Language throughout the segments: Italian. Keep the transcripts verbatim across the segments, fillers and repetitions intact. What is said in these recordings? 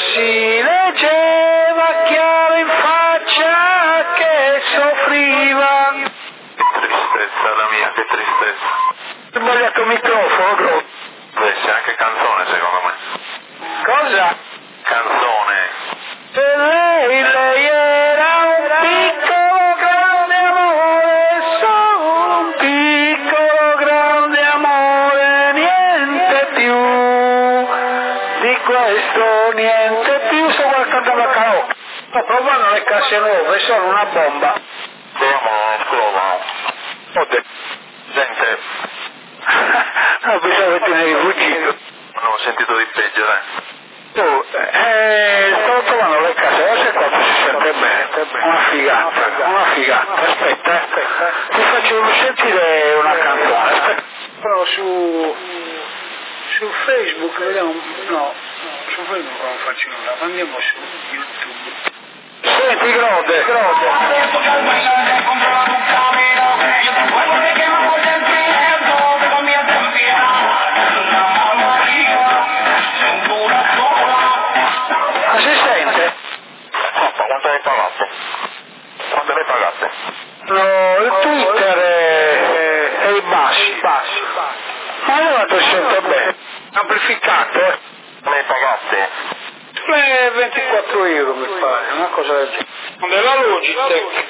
si leggeva chiaro in faccia che soffriva. Che tristezza la mia, che tristezza. Ho sbagliato il microfono. Beh, c'è anche canzone secondo me. Cosa? Canzone. Per lei, lei era un piccolo grande amore, solo un piccolo grande amore, niente più di questo, niente più. Sto guardando la karaoke. Sto provando le casse nuove, sono una bomba. Proviamo, proviamo. Oddio. Gente. No, pensavo che te ne eri fuggito. Non ho sentito di peggio, dai. Oh, eh, stavo provando le case, adesso è qua si sente bene, una figata, una figata, aspetta, aspetta, ti faccio sentire una canzone, aspetta. Però su, su Facebook, vediamo, no, su Facebook non faccio nulla, andiamo su YouTube. Senti, Grode, Grode. Si sente? No, ma quanto le pagate? Quanto le pagate? No, il Twitter è, è i bassi, bassi. Ma allora ti sente bene. Amplificato, eh? Le pagate? Eh, ventiquattro euro mi pare, una cosa del genere. Della Logitech.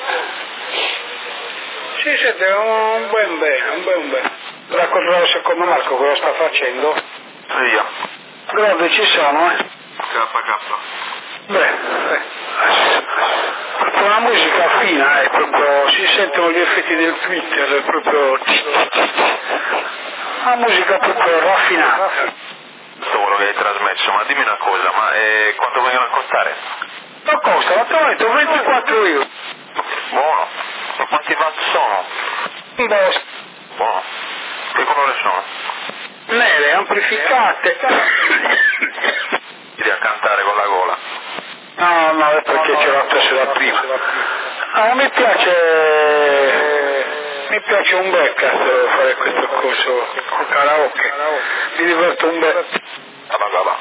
Si sente un ben bene, un ben bene. La cosa secondo Marco cosa sta facendo? Io. Grande ci sono, eh? K K. Beh, eh. Proprio una musica fina, eh, proprio, si sentono gli effetti del Twitter, è proprio una musica proprio raffinata. Questo quello che hai trasmesso, ma dimmi una cosa, ma eh, quanto vengono a costare? Ma costa, ma ti ho detto ventiquattro euro. Buono. Ma quanti watt sono? Boh, Buono. Che colore sono? nere, amplificate. Devi a cantare con la gola. No, no, è perché ce l'ho preso da prima. Ah, mi piace, mi piace un bel cazzo fare questo corso con karaoke. Mi diverto un bel. Ah, va, va, va.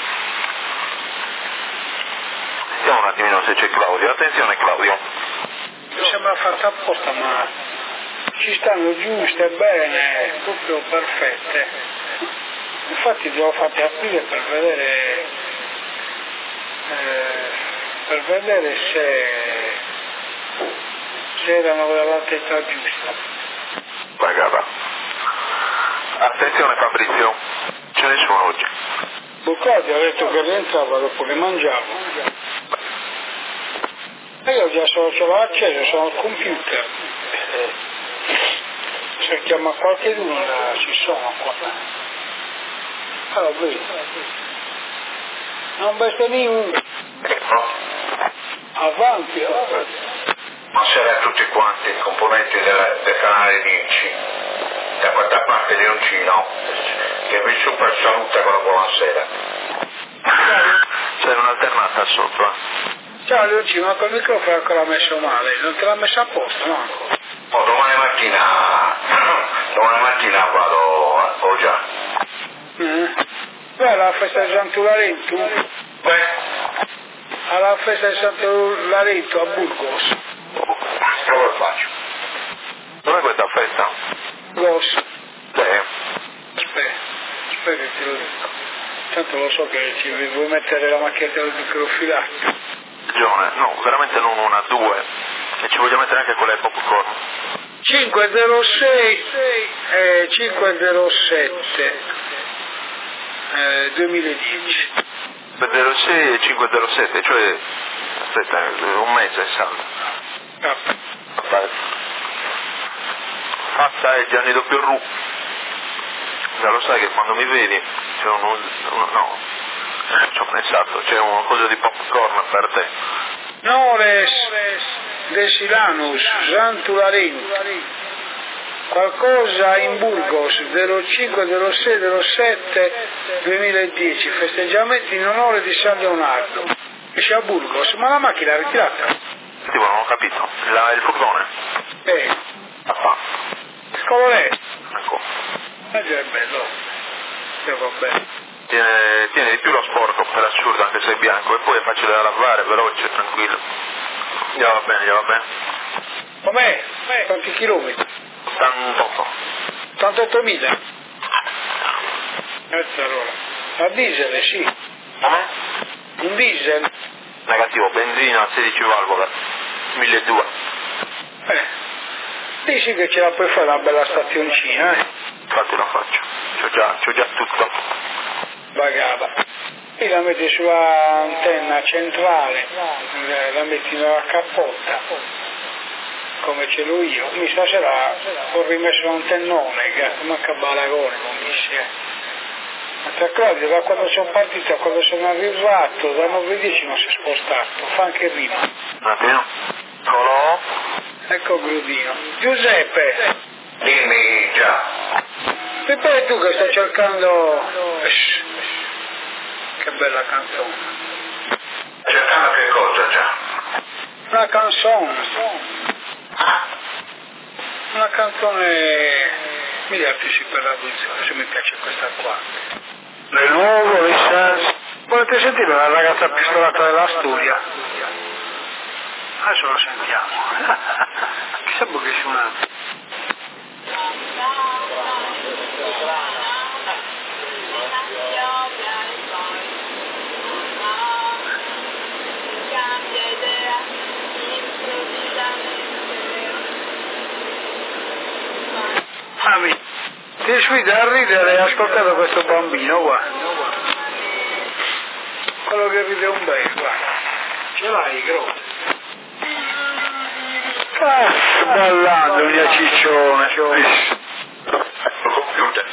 Vediamo un attimino se c'è Claudio. Attenzione Claudio. Mi sembra fatta apposta, ma ci stanno giuste, bene, proprio perfette. Infatti le ho fatte aprire per vedere, eh, per vedere se, se erano dell'altezza giusta. Vai, va. Attenzione Fabrizio. Ce ne sono oggi. Boccardi ha detto che rientrava dopo che mangiavo. E io già sono, ce l'ho acceso, sono al computer. Se chiama qualcuno ci sono qua. Allora, vedi. Non bestemmia uno. Ecco. Avanti, avanti. Buonasera a tutti quanti, componenti del, del canale dieci. Da questa parte di Oncino, che vi super saluta con la buonasera. C'è un'alternata sopra. Ciao Leoncino, ma col microfono è ancora messo male, non te l'ha messo a posto, no? Oh, domani mattina, domani mattina vado, oh già. Mm. Beh, alla festa di Santo Laretto? Beh, alla festa di Santo Laretto a Burgos. cosa lo faccio? Dov'è questa festa? Burgos. Beh. Aspetta, aspetta che te lo dico. Tanto lo so che ci vuoi mettere la macchietta del microfilato. Ragione, no, veramente non una, due. E ci voglio mettere anche quella del popcorn. cinque zero sei e cinque zero sette eh, duemiladieci. cinque zero sei e cinque zero sette, cioè, aspetta, un mese è salvo. Ah. Fatta è Gianni doppio Ru. Già lo sai che quando mi vedi c'è un, un no, ci ho pensato, c'è una cosa di popcorn per te. Nores Desilanus Santularentu. Qualcosa in Burgos zero cinque zero sei zero sette duemiladieci, festeggiamenti in onore di San Leonardo. Esce a Burgos, ma la macchina è ritirata. Tipo, non ho capito. La, il furgone? Eh. Ah, fa. Come è? Ecco. Eh già è bello. Eh, vabbè. tiene, tiene di più lo sporco, per assurdo, anche se è bianco, e poi è facile da lavare, veloce, tranquillo. Già va bene, già va bene. Com'è? Quanti chilometri? ottantotto. ottantottomila? Grazie allora. A diesel, sì. Come? Un diesel? Negativo, benzina, sedici valvole, milleduecento. Eh, dici che ce la puoi fare una bella stazioncina, eh? Infatti lo faccio, c'ho già, c'ho già tutto. Bagata. E la metti sulla antenna centrale, la metti nella cappotta, come ce l'ho io. Mi stasera ho rimesso l'antennone, che manca balagone, non dice. Ma tra Claudio, da quando sono partito a quando sono arrivato, da nove dieci non si è spostato, fa anche rima. Un attimo. Colò. Ecco Grudino. Giuseppe! Dimmi già. E poi tu che stai cercando... Che bella canzone. Cercando che cosa già? Una canzone. Una canzone... Mi piace per la canzone, se mi piace questa qua. Le nuove, le sans... Volete sentire la ragazza pistolata della Studia? Adesso lo sentiamo. Chissà che suona. Ami, ti sfida a ridere ascoltando questo bambino qua. Quello che ride un bel, guarda. Ce l'hai, grosso. Ah, ballando, mia ciccione. Computer.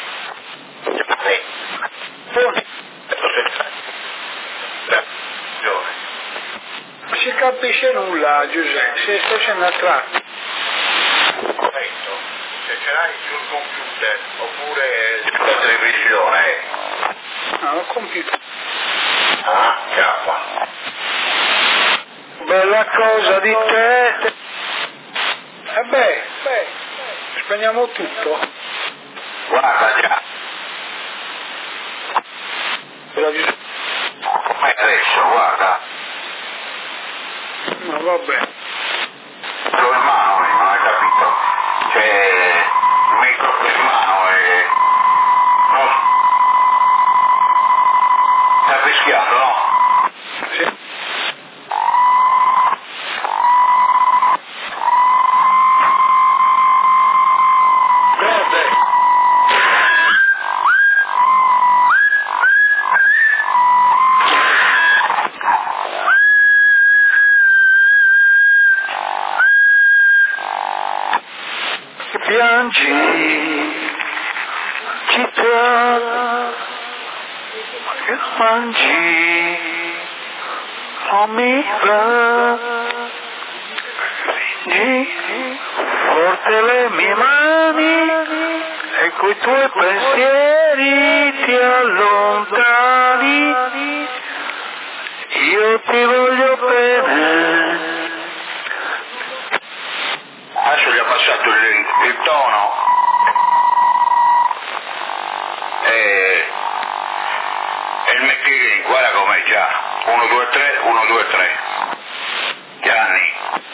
Non si capisce nulla, Giuseppe, se stai scendendo a tratti. Corretto. Se ce l'hai sul computer oppure sulla televisione. No, il computer. Ah, chiappa. Bella cosa di te. E beh, beh, spegniamo tutto. Guarda già. Però Giuseppe. Come adesso, guarda. No, vabbè. Lo in mano, non hai capito? C'è il microfono in mano e... No? Ti ha rischiato, no? Sì. Piangi, città, che mangi, non mi va, stringi forte le mie mani e coi tuoi pensieri ti allontani, io ti voglio bene. Adesso gli ha passato il, il tono e, e il McKinney, guarda com'è già, uno due tre, uno due tre, Gianni.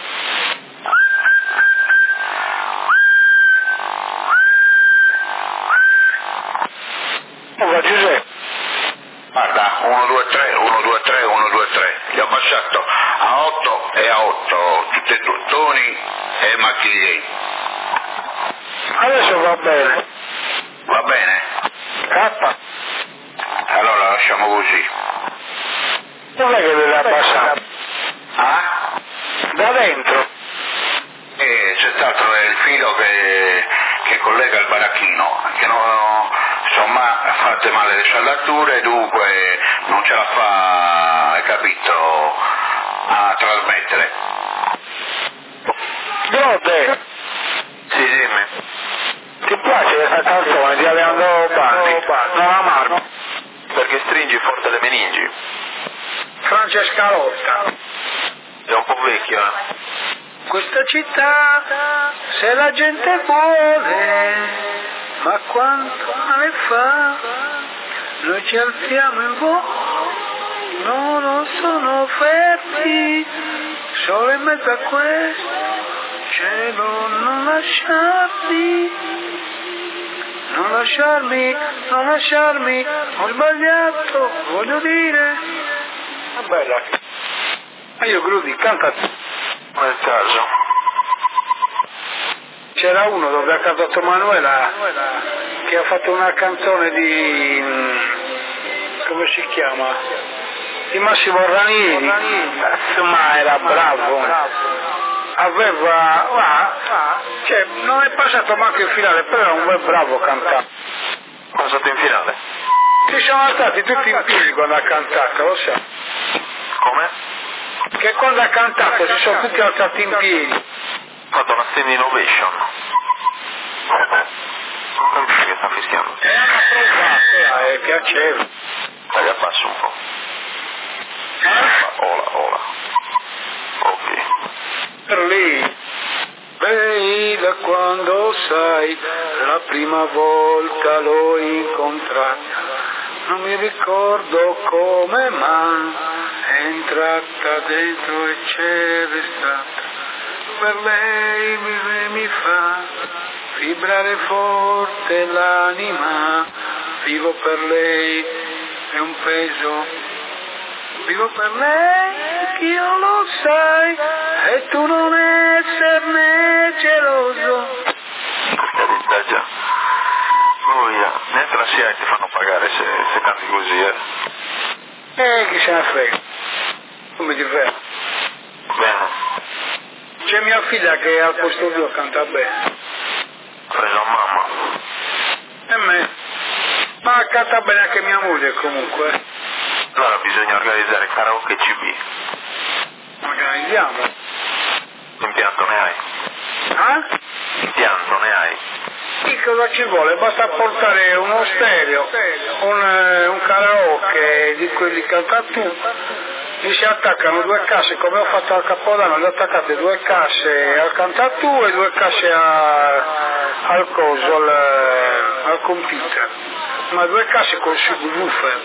Oh, Giuseppe. Guarda, uno due tre, uno due tre, uno due tre, gli ho passato a otto e a otto, tutti e due, Toni e McKinney. Adesso va bene. Va bene? K. Allora lasciamo così. Non è che deve abbassare. Ah? Da dentro. E c'è stato il filo che, che collega il baracchino, che non, insomma, fate male le saldature, dunque non ce la fa, hai capito, a trasmettere. Grode. Sì, dimmi. Ti piace questa canzone di Alejandro Bandi? Non amarlo. Perché stringi forte le meningi. Francesca Lotta. È un po' vecchio, eh? Questa città, se la gente vuole, ma quanto ne fa? noi ci alziamo in volo, no, non sono offerti, solo in mezzo a questo cielo non lasciarmi, non lasciarmi, non lasciarmi, ho sbagliato, voglio dire. Ma bella, ma io Grudi, canta nel caso. C'era uno dove ha cantato Manuela che ha fatto una canzone di, come si chiama? Di Massimo Ranieri, ma era bravo, aveva, ah, cioè non è passato manco in finale, però era un bel bravo cantante. È passato in finale? Si sono alzati tutti in piedi quando ha cantato, lo sa? Come? Che quando ha cantato si sono tutti alzati in piedi. Ha fatto una stand innovation. Non capisci che sta fischiando. Eh, ma provato, eh, piaceva. Dai, abbasso un po'. Ola, ola. Ok. Per lei, lei da quando sai, la prima volta l'ho incontrata, non mi ricordo come, ma è entrata dentro e c'è restata. Per lei mi, mi fa vibrare forte l'anima, vivo per lei, è un peso, vivo per lei, che io lo sai, e tu non esserne geloso. Per carità, già. Oh, yeah. Neanche la S I A E ti fanno pagare se, se canti così, eh. Eh, chi se ne frega, come ti frega. Bene. C'è mia figlia che al posto mio canta bene. Ha preso a mamma. E me. Ma canta bene anche mia moglie comunque. Allora bisogna organizzare karaoke C B. Organizziamo. Impianto ne hai? Ah? Impianto ne hai? Che cosa ci vuole? Basta portare uno stereo, un, un karaoke di quelli che canta tu. Gli si attaccano due casse, come ho fatto al Capodanno, gli attaccate due casse al cantatù e due casse a, al coso, al, al computer, ma due casse col subwoofer.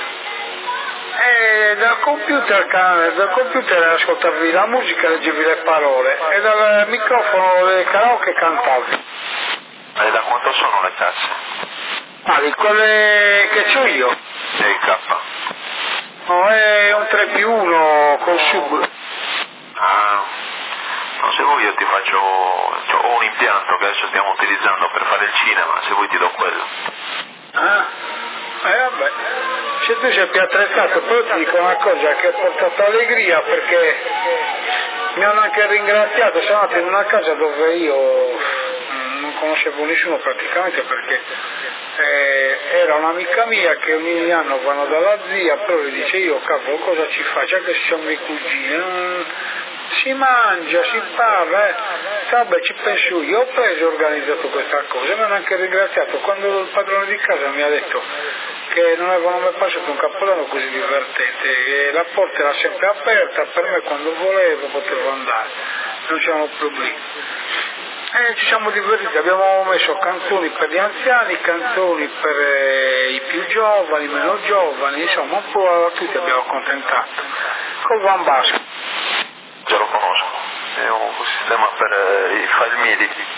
E dal computer, dal computer ascoltavi la musica, leggevi le parole, e dal microfono del karaoke cantavi. E da quanto sono le casse? Ah, di quelle che c'ho io? E il K? No, è un tre più uno col sub. Ah, no, se vuoi io ti faccio, cioè, ho un impianto che adesso stiamo utilizzando per fare il cinema, se vuoi ti do quello. Ah, eh vabbè, se tu sei più attrezzato, poi ti dico una cosa che ha portato allegria, perché mi hanno anche ringraziato, sono andato in una casa dove io non conoscevo nessuno praticamente, perché eh, era un'amica mia che ogni anno vanno dalla zia, però gli dice io cavolo cosa ci fa, già che siamo i cugini, non... si mangia, si parla, eh. Vabbè ci penso io, ho preso e organizzato questa cosa, mi hanno anche ringraziato quando il padrone di casa mi ha detto che non avevano mai passato un Capodanno così divertente, che la porta era sempre aperta, per me quando volevo potevo andare, non c'erano problemi. E ci siamo divertiti, abbiamo messo canzoni per gli anziani, canzoni per eh, i più giovani, meno giovani, insomma un po' a tutti abbiamo accontentato. Col Van Basso. Già lo conosco, è un sistema per eh, i file M I D I.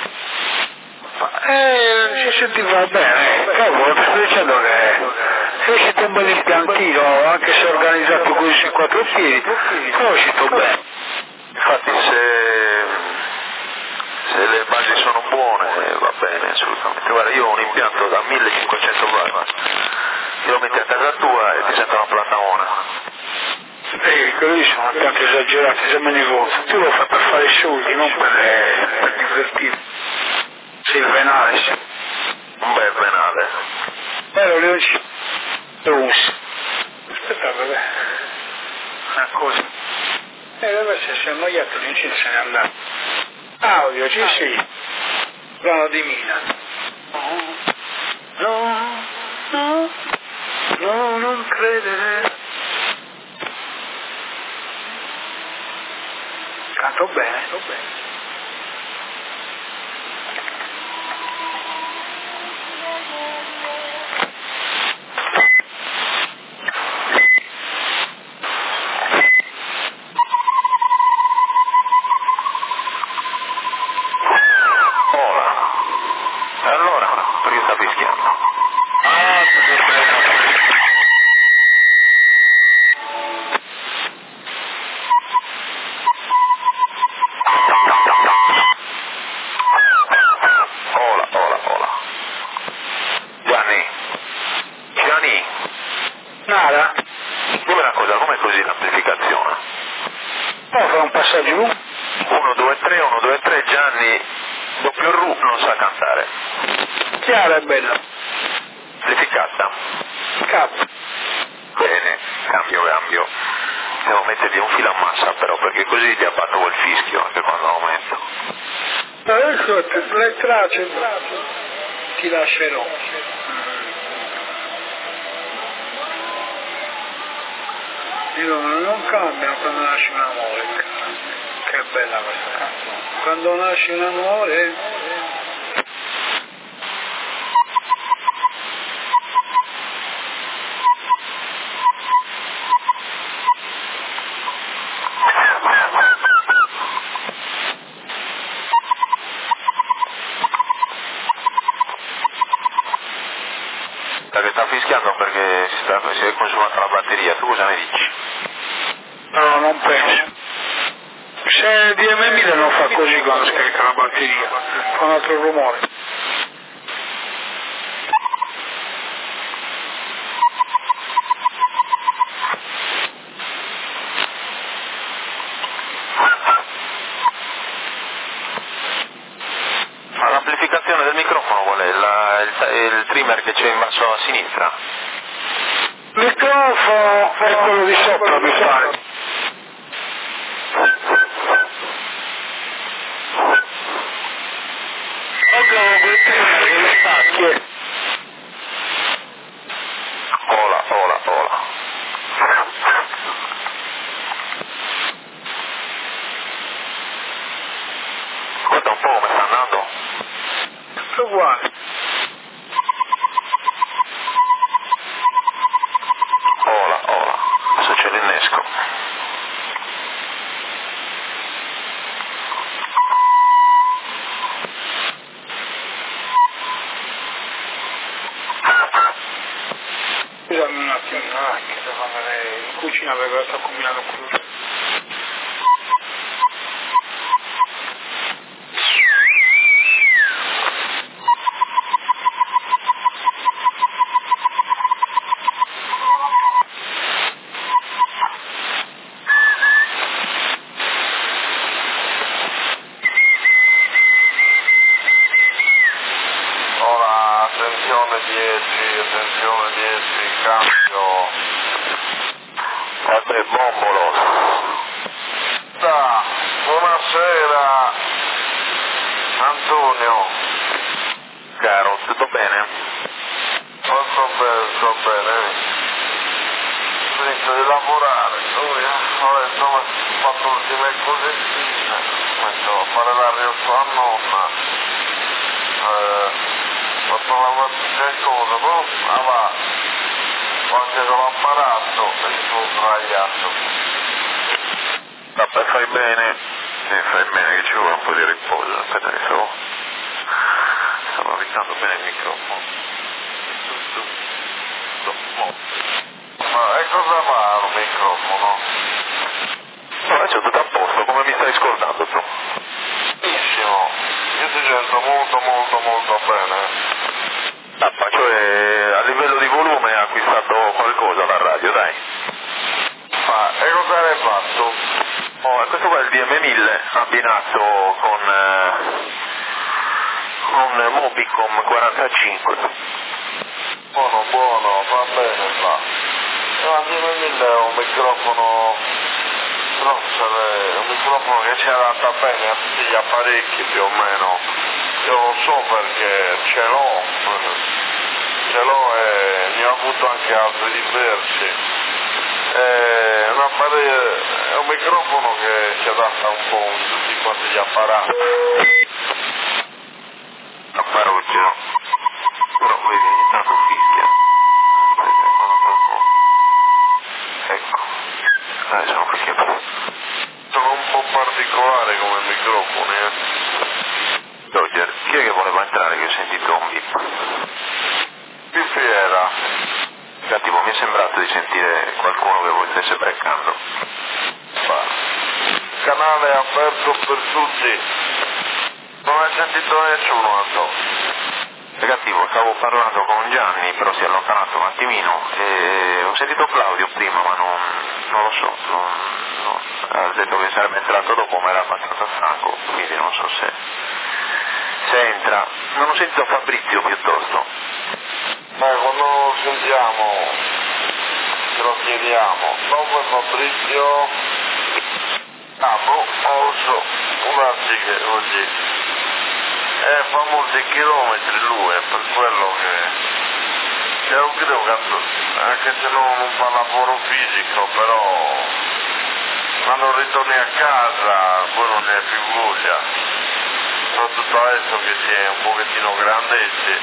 Eh, si sentiva bene, cavolo, sto dicendo che è uscito un bel impiantino, anche se organizzato così sui quattro piedi, però è uscito bene. Infatti se, se le basi sono buone va bene assolutamente. Guarda, io ho un impianto da millecinquecento watt, ti lo metti a casa tua e ti sento una platamona. Eh, quelli lì sono tanto esagerati, se me ne vuoi. Tu lo fai per fare soldi, non per, eh, per divertirti. Sei il venale, sì. Un bel venale. Però le oggi... Aspetta, vabbè. Una cosa. Eh, deve essersi annoiato, l'incino se n'è andato. Audio, ci sei. Brano di Mina. No, no, no, non credere. Canto bene, canto bene. che Gianni doppio Ru non sa cantare. Chiara e bella. Amplificata. Cap. Bene, cambio, cambio. Devo mettergli un filo a massa però, perché così ti abbatto quel fischio anche quando aumento. Adesso le tracce ti lascerò. Dico, non cambia quando nasce un amore. Che bella questa canzone. Quando nasce un amore. Che sta fischiando perché si, sta, si è consumata la batteria, tu cosa ne dici? No, non penso. Se D M mille non fa così quando scarica la batteria, fa un altro rumore. Ma l'amplificazione del microfono qual è? La, il, il trimmer che c'è in basso a sinistra? Il microfono è quello di sopra, mi pare. Abbiamo quel trimmer che stacchi. Ola, ola, ola. Guarda un po' come sta andando. È uguale. Ola, ola. Adesso c'è l'innesco. Scusami un attimo, ah, che devo andare in cucina perché sto combinando qui. Ora, attenzione dieci, attenzione dieci, cambio. Vabbè, bombolo. Da, buonasera. Antonio. Caro, tutto bene? Tutto bene, tutto bene. Finito di lavorare, lui, ho detto, ho fatto l'ultima cosettine, metto a fare la riotto a nonna, eh, ho fatto la mattina e cosa, poi ah, va, ho anche con l'apparato e mi sono sdraiato. Vabbè, fai bene, sì, fai bene che ci vuole un po' di riposo, aspetta che stavo, stavo avvicando bene il microfono. Ma e cosa fa un microfono? No, adesso tutto a posto, come mi stai ascoltando tu? Benissimo, io ti sento molto molto molto bene. Ah, ma cioè a livello di volume hai acquistato qualcosa la radio, dai. Ma e cosa hai fatto? Oh, questo qua è il D M mille abbinato con, eh, con Mobicom quarantacinque. Buono, buono, va bene, va. No, D M mille è un microfono, però è un microfono che si adatta bene a tutti gli apparecchi più o meno. Io lo so perché ce l'ho, ce l'ho e ne ho avuto anche altri diversi. È un, apparecchio, è un microfono che si adatta un po' a tutti quanti gli apparati. Apparuggio, però vedi, ogni tanto fischia. Ecco, dai, sono fischietti. Sono un po' particolare come microfoni, eh. Roger, chi è che voleva entrare che ho sentito un bip? Bip era. Cattivo, mi è sembrato di sentire qualcuno che voi stesse breccando. Il canale è aperto per tutti. Non hai sentito nessuno, Antonio? Negativo, stavo parlando con Gianni, però si è allontanato un attimino e ho sentito Claudio prima, ma non, non lo so, non, non, ha detto che sarebbe entrato dopo ma era abbastanza stanco, quindi non so se, se entra. Non ho sentito Fabrizio piuttosto. Beh, quando lo sentiamo ce lo chiediamo. Dopo Fabrizio capo, oso, un artico oggi. E fa molti chilometri lui, è per quello che... che non credo che... anche se non, non fa lavoro fisico, però... quando ritorni a casa poi non ne hai più voglia. Soprattutto adesso che si è un pochettino grandetti.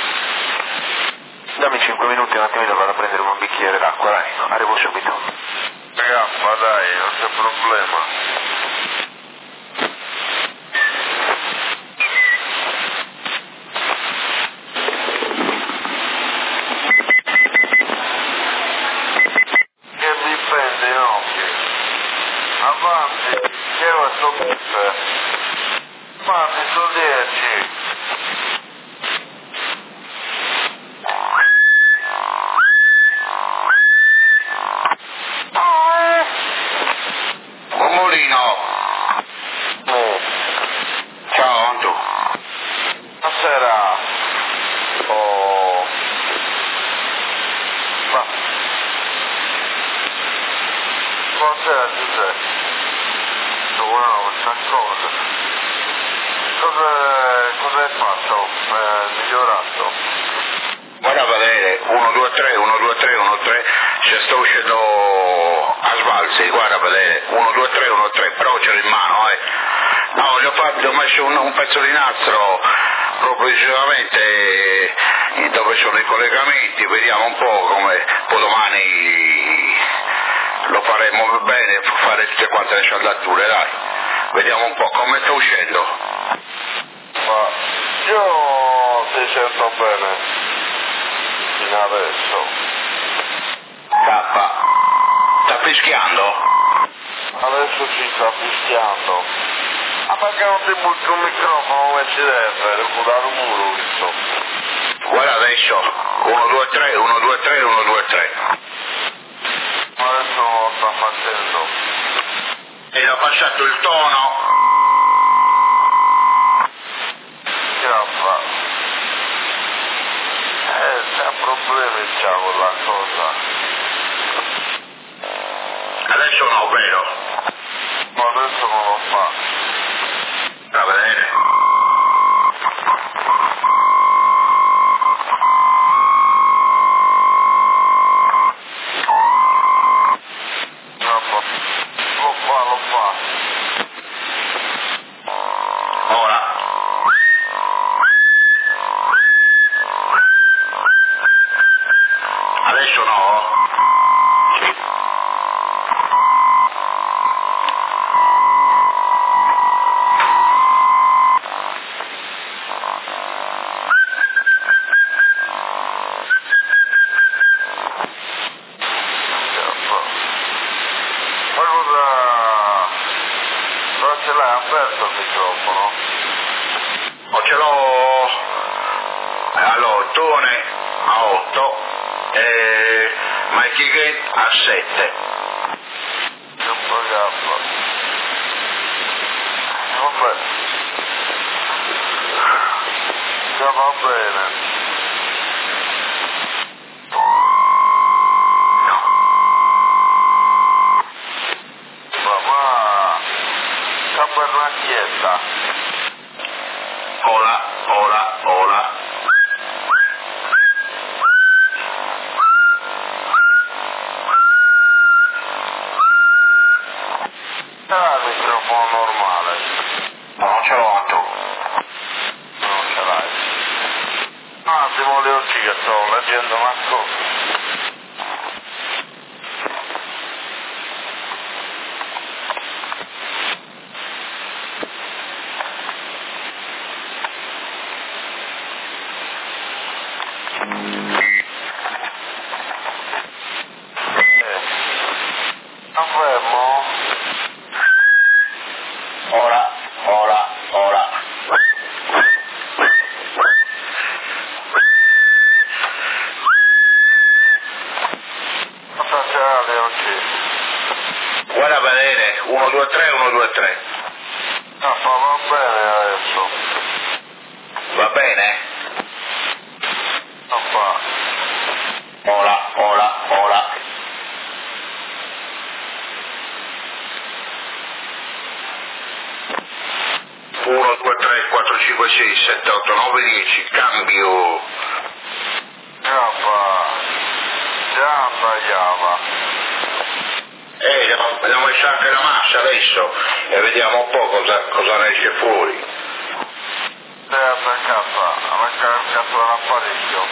Dammi cinque minuti, un attimino vado a prendere un bicchiere d'acqua, dai, arrivo subito. Gaffa, dai, non c'è problema. Che mi prende in occhi. Avanti, che ora sto buffe. Avanti, sono dieci. Molino. Oh. Ciao Anto. Buonasera. Oh. Ma. Buonasera Giuseppe. Wow, questa cosa. Cosa, cosa hai fatto? Eh, migliorato? Guarda a vedere, uno due tre, uno due tre, uno tre, se sto uscendo a sbalzi, guarda a vedere, uno due tre, uno tre, però ce l'ho in mano, eh. No, gli ho, fatto, gli ho messo un, un pezzo di nastro proprio decisamente dove sono i collegamenti, vediamo un po' come, poi domani lo faremo bene, fare tutte quante le saldature, dai, vediamo un po' come sta uscendo. Ma io ti sento bene fino adesso. K, sta fischiando? Adesso ci sta fischiando. Ah, perché non ti butti un microfono come ci deve? Devo dare un muro, visto. Guarda adesso, uno due tre, uno due tre, uno due tre. Adesso non lo sta facendo. E ho passato il tono. Che la fa? Eh, c'ha problemi c'ha quella cosa. Adesso no, vero? Ma adesso non lo fa. Va bene. No, lo fa, lo fa. Ora. Adesso no? Sì. Ma cosa... cosa ce l'hai aperto il microfono? O ce l'ho all'ottone a otto e Mikey Gate a sette. Non pagarlo. Vabbè. Già va bene. Ma... Tabernacchietta. Ola, ola, ola. Ah, il microfono normale. Ma non ce l'ho Anto. Non ce l'hai. Un attimo le occhi che sto leggendo una cosa. Fermo? Ora, ora, ora. cinque sei sette otto nove dieci, cambio. Giappa, già tagliava. Eh, abbiamo, abbiamo messo anche la massa adesso e vediamo un po' cosa, cosa ne esce fuori. Sei attaccata alla carcassa dell'apparecchio.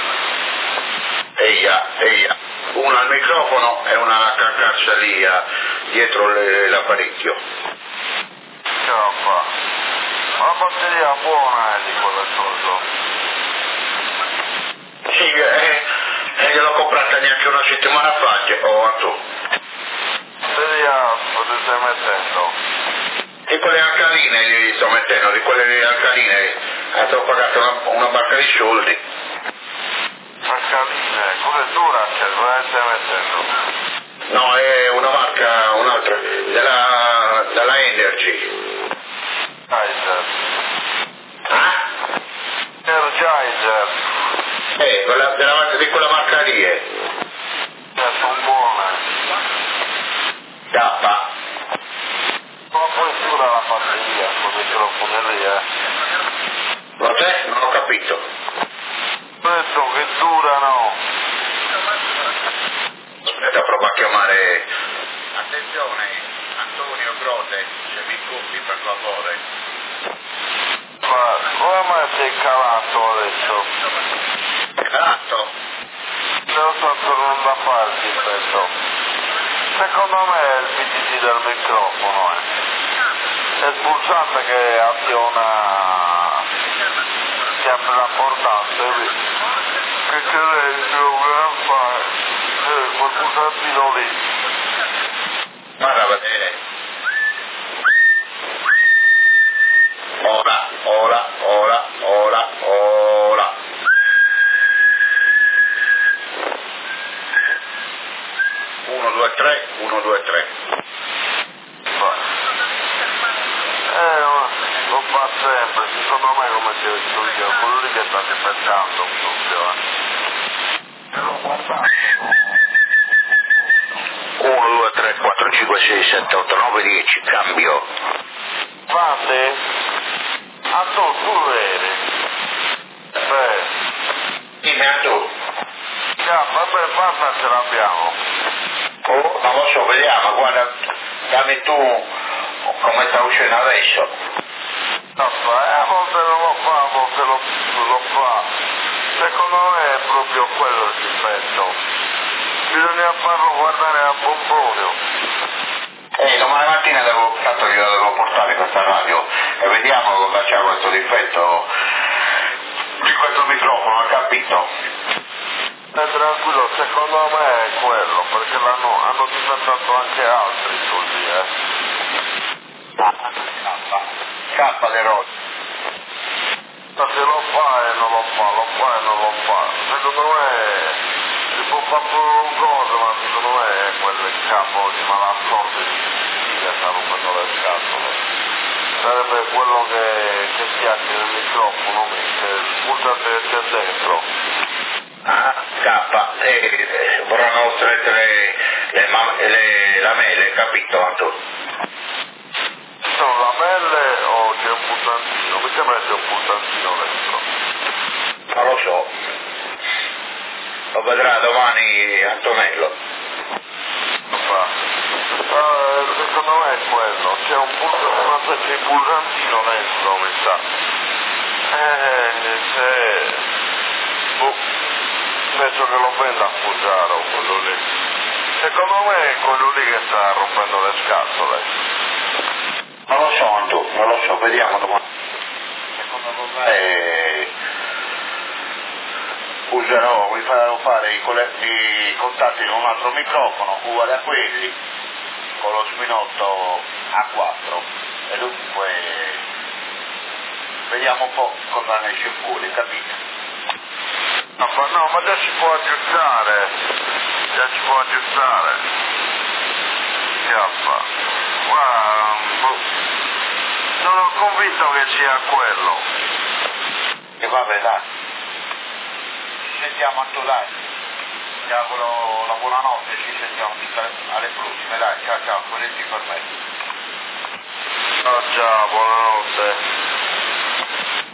Eia, eia. Una al microfono e una alla carcassa lì a, dietro le, l'apparecchio. Giappa, ma la batteria buona è di quella cosa. Sì, eh, eh, gliel'ho comprata neanche una settimana fa, oh Anto. Batteria dove stai mettendo? Di quelle alcaline gli sto mettendo, di quelle alcaline, eh, ho pagato una, una barca di soldi. Alcaline, come dura c'è, dove stai mettendo? No, è una marca, un'altra, della, della Energy. Energizer. Ah? Energizer. Eh, quella, della, di quella marca lì, eh. Eh, sono buone. Tappa. Ma poi dura la batteria con i microfoni lì, eh. Ma te? Non ho capito. Ho detto che durano. Aspetta, provo a chiamare. Attenzione, Antonio Grote, se mi coppi per favore. Ma come mai sei calato adesso? Calato? Non so non da farti questo. Secondo me è il B T C del microfono, eh. È il pulsante che aziona sempre la portante, che crede il microfono fa eh, quel pulsantino lì. Guarda a vedere. Ora, ora, ora, ora, ora. uno, due, tre, uno, due, tre. Eh, lo fa sempre, secondo me come ti ho detto io, quello lì che sta aspettando un funziona. uno, due, tre, quattro, cinque, sei, sette, otto, nove, dieci, cambio. Fate? A tu, tu vedi? Beh. Dimmi a tu. Già, vabbè, fatta ce l'abbiamo. Oh, non lo so, vediamo, guarda, dammi tu come sta uscendo adesso. No, eh, a volte non lo fa, a volte lo, lo fa. Secondo me è proprio quello il difetto. Bisogna farlo guardare a Pomponio. Eh, domani mattina devo, tanto gliela devo portare questa radio e vediamo cosa c'ha questo difetto di questo microfono, ha capito? Eh, tranquillo, secondo me è quello, perché l'hanno, hanno difettato anche altri così, eh. Scappa le rose. Ma se lo fa e non lo fa, lo fa e non lo fa. Secondo me si può fare pure un coso, ma secondo me è quel capo di malafronte che sta rompendo le scatole. Sarebbe quello che, che schiaccia il microfono, che pulsante che c'è dentro. Ah, scappa. E eh, vorranno strette le, le, mam- le lamelle, capito Antonio? Sono lamelle o c'è un pulsantino? Mi sembra che c'è un pulsantino dentro. Non lo so. Lo vedrà domani Antonello. Uh, secondo me è quello, c'è un pulsantino, una specie di pulsantino dentro, mi sa. Eh, se... Boh, penso che lo venda a Fuggiaro quello lì. Secondo me è quello lì che sta rompendo le scatole. Non lo so Antonio, non lo so, vediamo domani. Secondo me eh, userò, vi farò fare i, coll- i contatti con un altro microfono uguale a quelli, con lo sminotto A quattro e dunque vediamo un po' cosa ne esce fuori, capite? No, ma no, ma già si può aggiustare, già si può aggiustare. Chiappa. Guarda, boh. Sono convinto che sia quello. E vabbè dai, ci sentiamo Anto dai, ti auguro la buonanotte, ci sentiamo alle prossime dai, ciao ciao, volenti per me. Ciao ciao, buonanotte.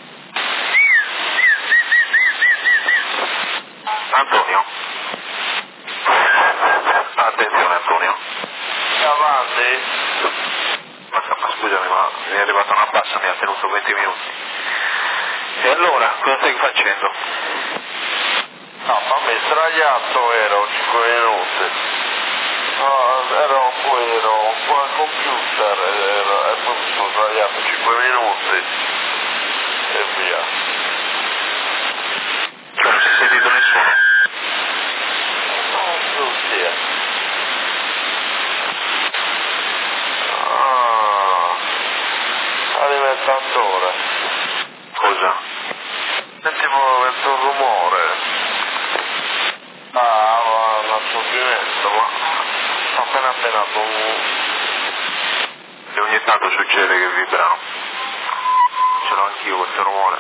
fatto venti minuti. E allora, cosa stai facendo? No, ma mi sdraiato ero cinque minuti. No, ero poi ero qua al computer ero, e poi mi sono sdraiato cinque minuti e via. Cioè non si è sentito nessuno? Non so sia. Ah, alimentatore. Cosa? Sentivo un rumore. Ah, un assorbimento, ma appena appena un... E ogni tanto succede che vibrano. Ce l'ho anch'io questo rumore.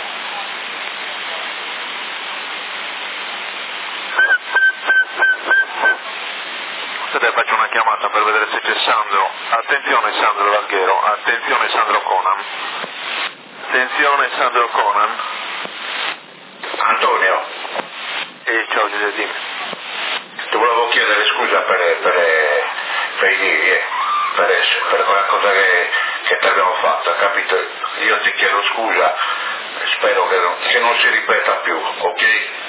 Aspetta, faccio una chiamata per vedere se c'è Sandro. Attenzione Sandro Larghero, attenzione Sandro Conan. Attenzione Sandro Conan. Antonio, E ciao Giuseppe, dimmi. ti volevo chiedere scusa per, per, per ieri, eh, per, per quella cosa che, che ti abbiamo fatto, capito? Io ti chiedo scusa, spero che non, che non si ripeta più, ok?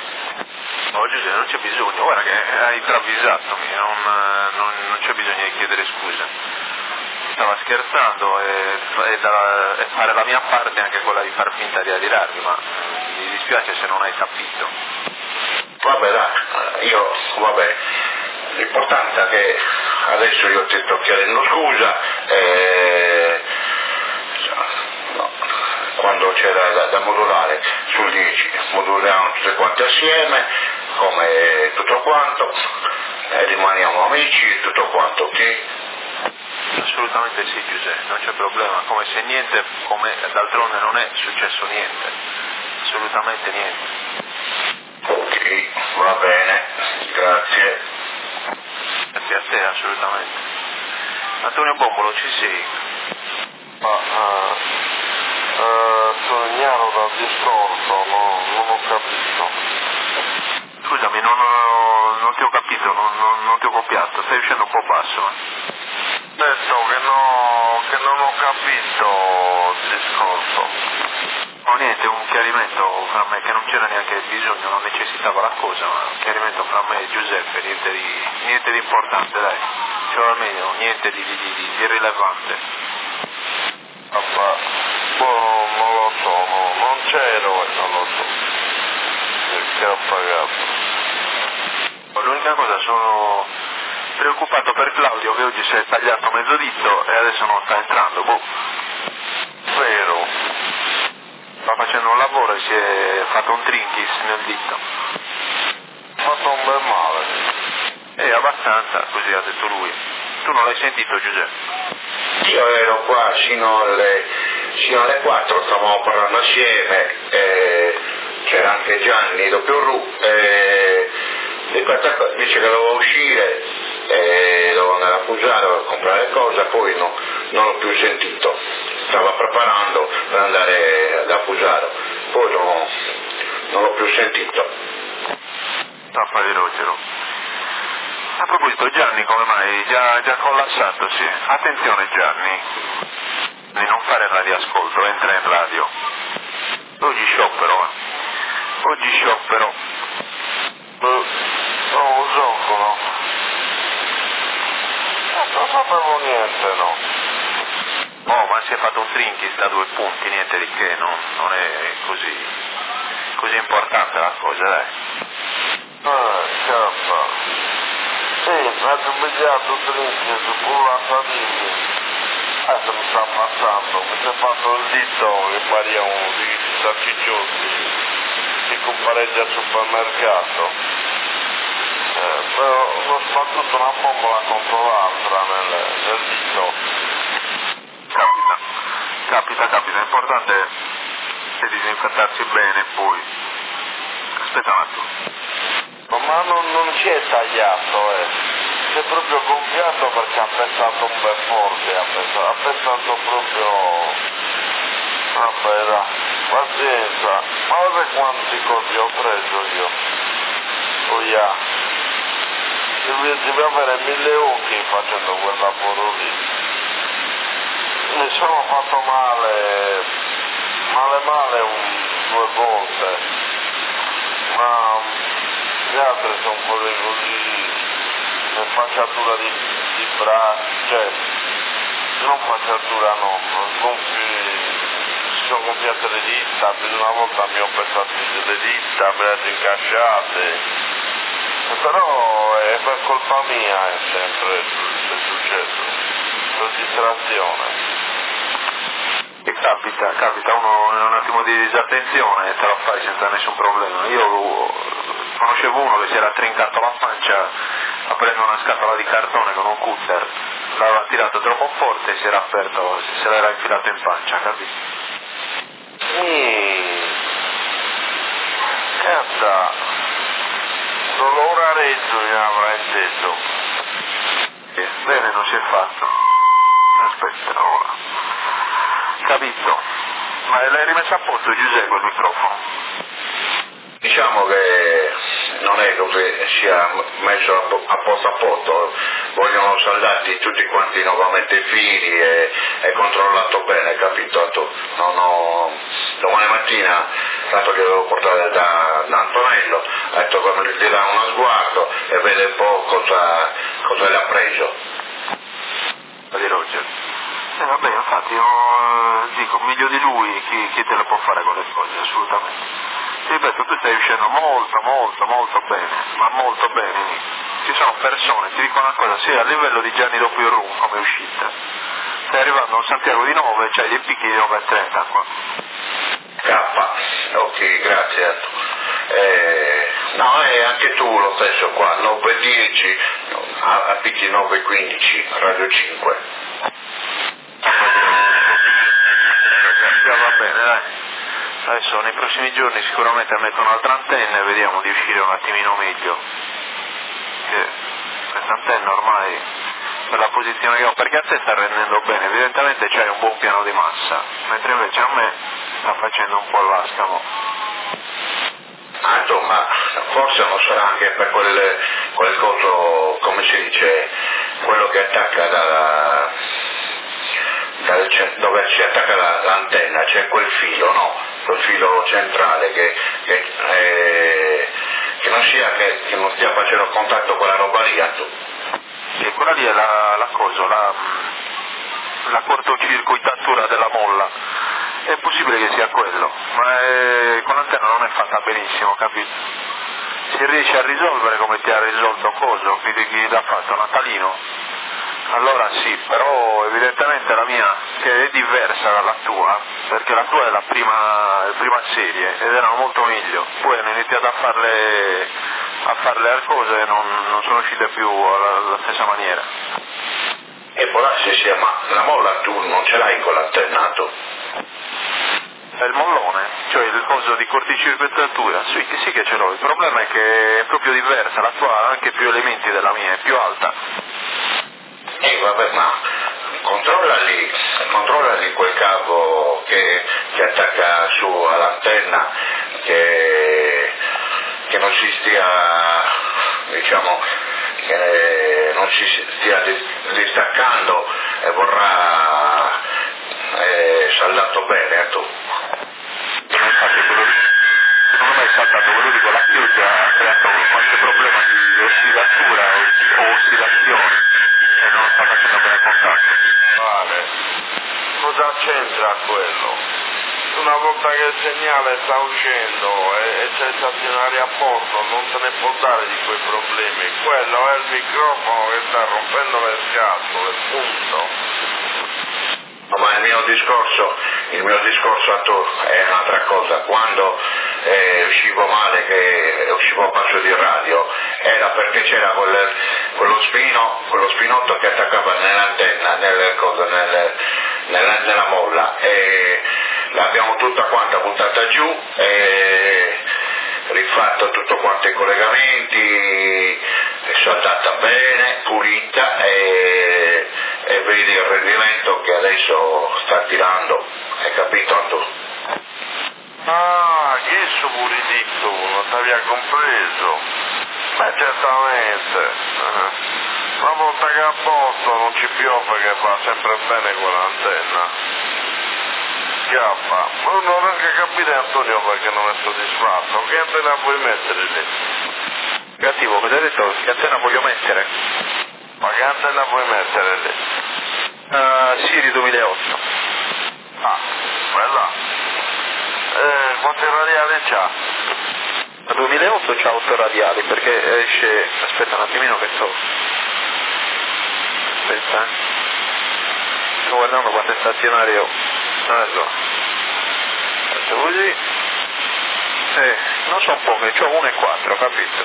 No Giuseppe, non c'è bisogno, guarda che hai travisato, non, non, non c'è bisogno di chiedere scusa. Stava scherzando e, e, da, e fare la mia parte è anche quella di far finta di adirarmi, ma mi dispiace se non hai capito. Vabbè, dai, io, vabbè, l'importante è che adesso io ti sto chiedendo scusa, e, no, quando c'era da, da modulare sul dieci, moduliamo tutte quante assieme, come tutto quanto, e rimaniamo amici e tutto quanto, ok? Assolutamente sì Giuseppe, non c'è problema, come se niente, come d'altronde non è successo niente, assolutamente niente. Ok, va bene, grazie. Grazie a te, assolutamente. Antonio Bombolo, ci sei? Ma uh, uh, sono ignaro dal discorso, no, non ho capito. Scusami, non, ho, non ti ho capito, non, non, non ti ho copiato, stai uscendo un po' basso. Eh? Detto che, no, che non ho capito il discorso. No, niente, un chiarimento fra me, che non c'era neanche bisogno, non necessitava la cosa, ma un chiarimento fra me e Giuseppe, niente di, niente di importante, dai, cioè almeno niente di, di, di, di rilevante. Vabbè, boh, non lo so, no, non c'ero e non lo so. Perché ho pagato. L'unica cosa, sono preoccupato per Claudio che oggi si è tagliato mezzo dito e adesso non sta entrando, boh. Vero. Sta facendo un lavoro e si è fatto un trinchis nel dito. Ha fatto un bel male. E abbastanza, così ha detto lui. Tu non l'hai sentito Giuseppe? Io ero qua sino alle, sino alle quattro, stavamo parlando assieme, e c'era anche Gianni doppio Ru, e dice che dovevo uscire, e dovevo andare a Fusaro a comprare cose, poi no, non l'ho più sentito, stava preparando per andare da Fusaro, poi no, non l'ho più sentito. Tappa di rogero. A proposito Gianni, come mai? Già, già collassato, sì. Attenzione Gianni, di non fare radioascolto, entra in radio. Oggi sciopero, eh. Oggi sciopero. Eh, non lo so, no. Non sapevo niente, no. Oh, ma si è fatto un trinchis da due punti, niente di che, non, non è così, così importante la cosa, dai. Eh, cazzo. Sì, mi ha sbagliato trinche su pure la famiglia. Adesso mi sta ammazzando, mi si è fatto il dito che paria un di salsicciotti che compareggia al supermercato. Eh, però ho sbattuto una bombola contro l'altra nel, nel dito. Capita, capita, capita, l'importante è disinfettarsi bene poi. Aspetta un attimo. Ma non, non si è tagliato, eh. Si è proprio gonfiato perché ha pensato un bel forte, ha pensato, ha pensato proprio... Vabbè, dai, pazienza. Ma guarda quanti cose ho preso io. Oh yeah. Devi, devi avere mille occhi facendo quel lavoro lì. Mi sono fatto male male un, due volte, ma le altre sono quelle così, le facciatura di, di braccio, cioè, non facciatura no, gonfi, si sono gonfiate le dita, più di una volta mi ho pezzato le dita, me le ho incasciate. Però è per colpa mia, è sempre è successo, per distrazione. E capita, capita, uno in un attimo di disattenzione e te lo fai senza nessun problema. Io conoscevo uno che si era trincato la pancia aprendo una scatola di cartone con un cutter, l'aveva tirato troppo forte e si era aperto, se l'era infilato in pancia, capisci? Sì, cazzo. Dolorareggio mi avrà inteso. Eh, bene, non si è fatto. Aspetta ora. Capito. Ma l'hai rimesso a posto, Giuseppe, il microfono? Diciamo che non è che sia messo a, po- a posto a posto, vogliono saldati tutti quanti nuovamente i fili e, e controllato bene, capito? Tu? Non ho... Domani mattina, tanto che devo portare da, da Antonello, ha detto che gli dà uno sguardo e vede un po' cosa, cosa le ha preso. Di Roger. Eh vabbè, infatti io eh, dico, meglio di lui chi, chi te lo può fare con le cose, assolutamente. Ti ripeto, tu stai uscendo molto, molto, molto bene, ma molto bene. Ci sono persone, ti dico una cosa, sì, a livello di Gianni dopo il rum come uscita. Stai arrivando a un Santiago di nove, c'hai dei picchi di nove e trenta qua. K, ok, grazie. Eh, no, e anche tu lo stesso qua, nove e dieci, a, a picchi nove e quindici, Radio cinque. Già va bene, dai. Adesso nei prossimi giorni sicuramente metto un'altra antenna e vediamo di uscire un attimino meglio. Che questa antenna ormai per la posizione che ho, perché a te sta rendendo bene, evidentemente c'hai un buon piano di massa, mentre invece a me sta facendo un po' l'ascamo. Ah, insomma, forse non sarà anche per quel, quel coso, come si dice, quello che attacca dalla, dal, dove si attacca la, l'antenna, c'è quel filo, no? Quel filo centrale che, che, eh, che non sia che, che non stia facendo contatto con la roba lì, tu. E quella lì è la, la cosa, la, la cortocircuitatura della molla. È possibile che sia quello, ma è, con l'antenna non è fatta benissimo, capito? Si riesce a risolvere come ti ha risolto Coso, chi, chi l'ha fatto, Natalino, allora sì, però evidentemente la mia, che è diversa dalla tua, perché la tua è la prima, la prima serie ed erano molto meglio, poi hanno iniziato a farle, a farle al Coso e non, non sono uscite più alla, alla stessa maniera. E può darsi sia, ma la molla tu non ce l'hai con l'antennato? È il mollone, cioè il coso di corticircuitatura, sì, sì che ce l'ho, il problema è che è proprio diversa, la tua ha anche più elementi della mia, è più alta. E eh, vabbè, ma controlla lì, controlla lì quel cavo che, che attacca su all'antenna, che, che non si stia, diciamo, che non si stia distaccando e vorrà eh, saldato bene a tu. Infatti quello lì, secondo me è saltato quello lì con la pioggia, ha creato qualche problema di ossidatura o ossidazione e non sta facendo bene contatto. Vale, cosa c'entra quello? Una volta che il segnale sta uscendo e, e c'è il stazionario a posto, non se ne può dare di quei problemi. Quello è il microfono che sta rompendo le scatole, punto. No, ma il mio discorso, il mio discorso a tu è un'altra cosa. Quando eh, uscivo male, che uscivo a passo di radio, era perché c'era quel, quello spino, quello spinotto che attaccava nell'antenna, nelle cose, nelle, nella, nella molla, e l'abbiamo tutta quanta buttata giù e rifatto tutto quanto i collegamenti, saldata bene, pulita e, e vedi il rendimento che adesso sta tirando, hai capito tu? Ah, che so puridito, non ti aveva compreso. Beh, certamente. Una volta che è a posto non ci piove che va sempre bene quell'antenna. scappa. Ma non ho anche capito Antonio perché non è soddisfatto. Che antena vuoi mettere lì? Cattivo, cosa hai detto? Che antena voglio mettere? Ma che antena vuoi mettere lì? Uh, Siri duemilaotto. Ah, bella. Eh, quanti radiali c'ha? La duemilaotto c'ha otto radiali perché esce... Aspetta un attimino che sto... Aspetta. Sto guardando quanto è stazionario. Allora. Faccio così. Eh, non so poche, c'ho uno e quattro, capito?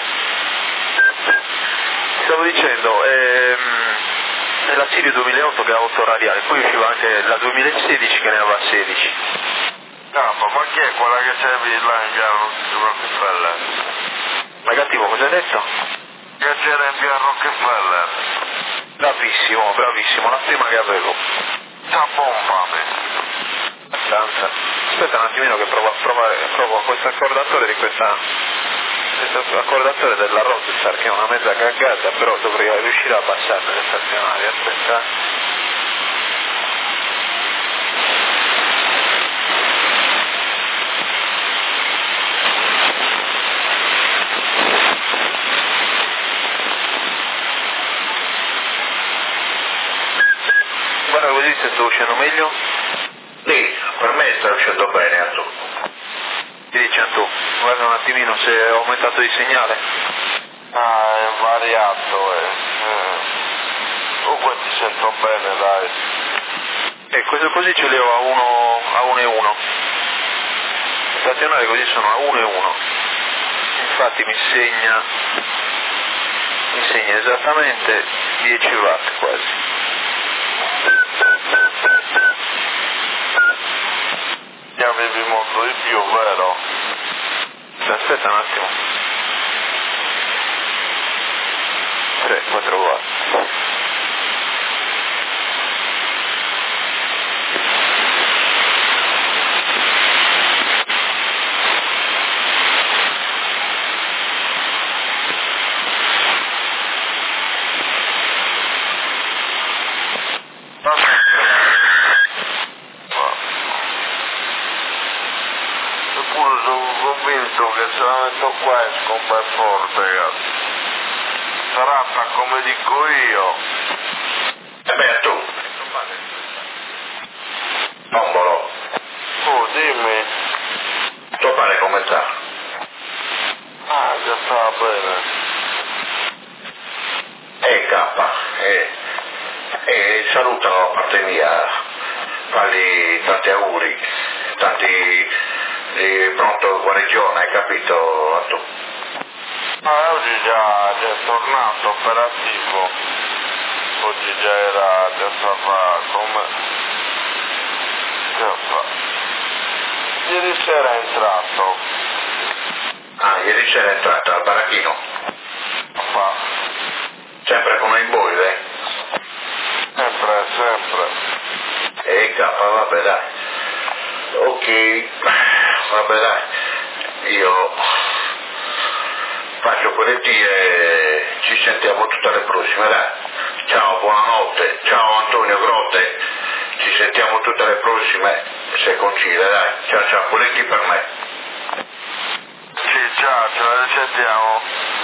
Stavo dicendo, ehm, è la Siri duemilaotto che ha otto radiali, poi usciva anche la duemilasedici che ne aveva sedici. Ah, ma chi è quella che c'è là in via Rockefeller? Ma cattivo, cosa hai detto? Che c'era in via Rockefeller? Bravissimo, bravissimo, la prima che avevo. C'ha bomba, me. Abbastanza. Aspetta un attimino che provo a provare, provo questo accordatore di questa... questo accordatore della Rockstar che è una mezza cagata, però dovrei riuscire a passarne le stazionarie, aspetta. Guarda così se sto uscendo meglio? Sì, per me sta uscendo bene Antu. Ti dici Antu, guarda un attimino se è aumentato di segnale. Ah, è variato, eh. eh. Comunque ti sento bene, dai. E questo così ce li ho a uno a uno e uno. Stazionari così sono a uno e uno. Infatti mi segna mi segna esattamente dieci watt quasi. Ne avevi molto di più, vero? Aspetta un attimo. tre quattro watt. Eppure sono convinto che se la metto qua esco un bel forte, cazzo. Sarà come dico io. E beh tu, Tombolo, Oh, dimmi. tuo padre come sta? Ah, già stava bene. E K, e, e salutalo da parte mia, fagli tanti auguri, tanti di pronto guarigione, hai capito Antu? Ah, oggi già, già è tornato operativo. Oggi già era, già stava come... Già fa. Ieri sera è entrato. Ah, ieri sera è entrato al baracchino, Fa. sempre con il boiler. Sempre, sempre. E K, vabbè dai, ok, vabbè dai, io faccio quelletti e ci sentiamo tutte le prossime, dai. Ciao, buonanotte, ciao Antonio Grotte, ci sentiamo tutte le prossime, se concide, dai. Ciao ciao, quelletti per me. Sì, ciao, ce la risentiamo.